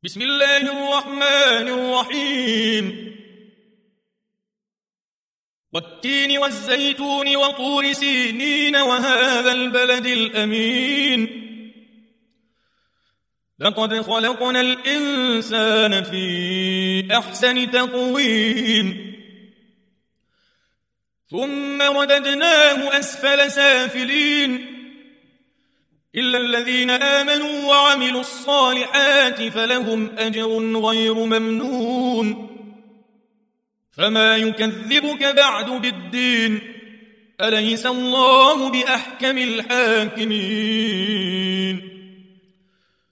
بسم الله الرحمن الرحيم والتين والزيتون وطور سينين وهذا البلد الأمين لقد خلقنا الإنسان في أحسن تقويم ثم رددناه أسفل سافلين إلا الذين آمنوا وعملوا الصالحات فلهم أجر غير ممنون فما يكذبك بعد بالدين أليس الله بأحكم الحاكمين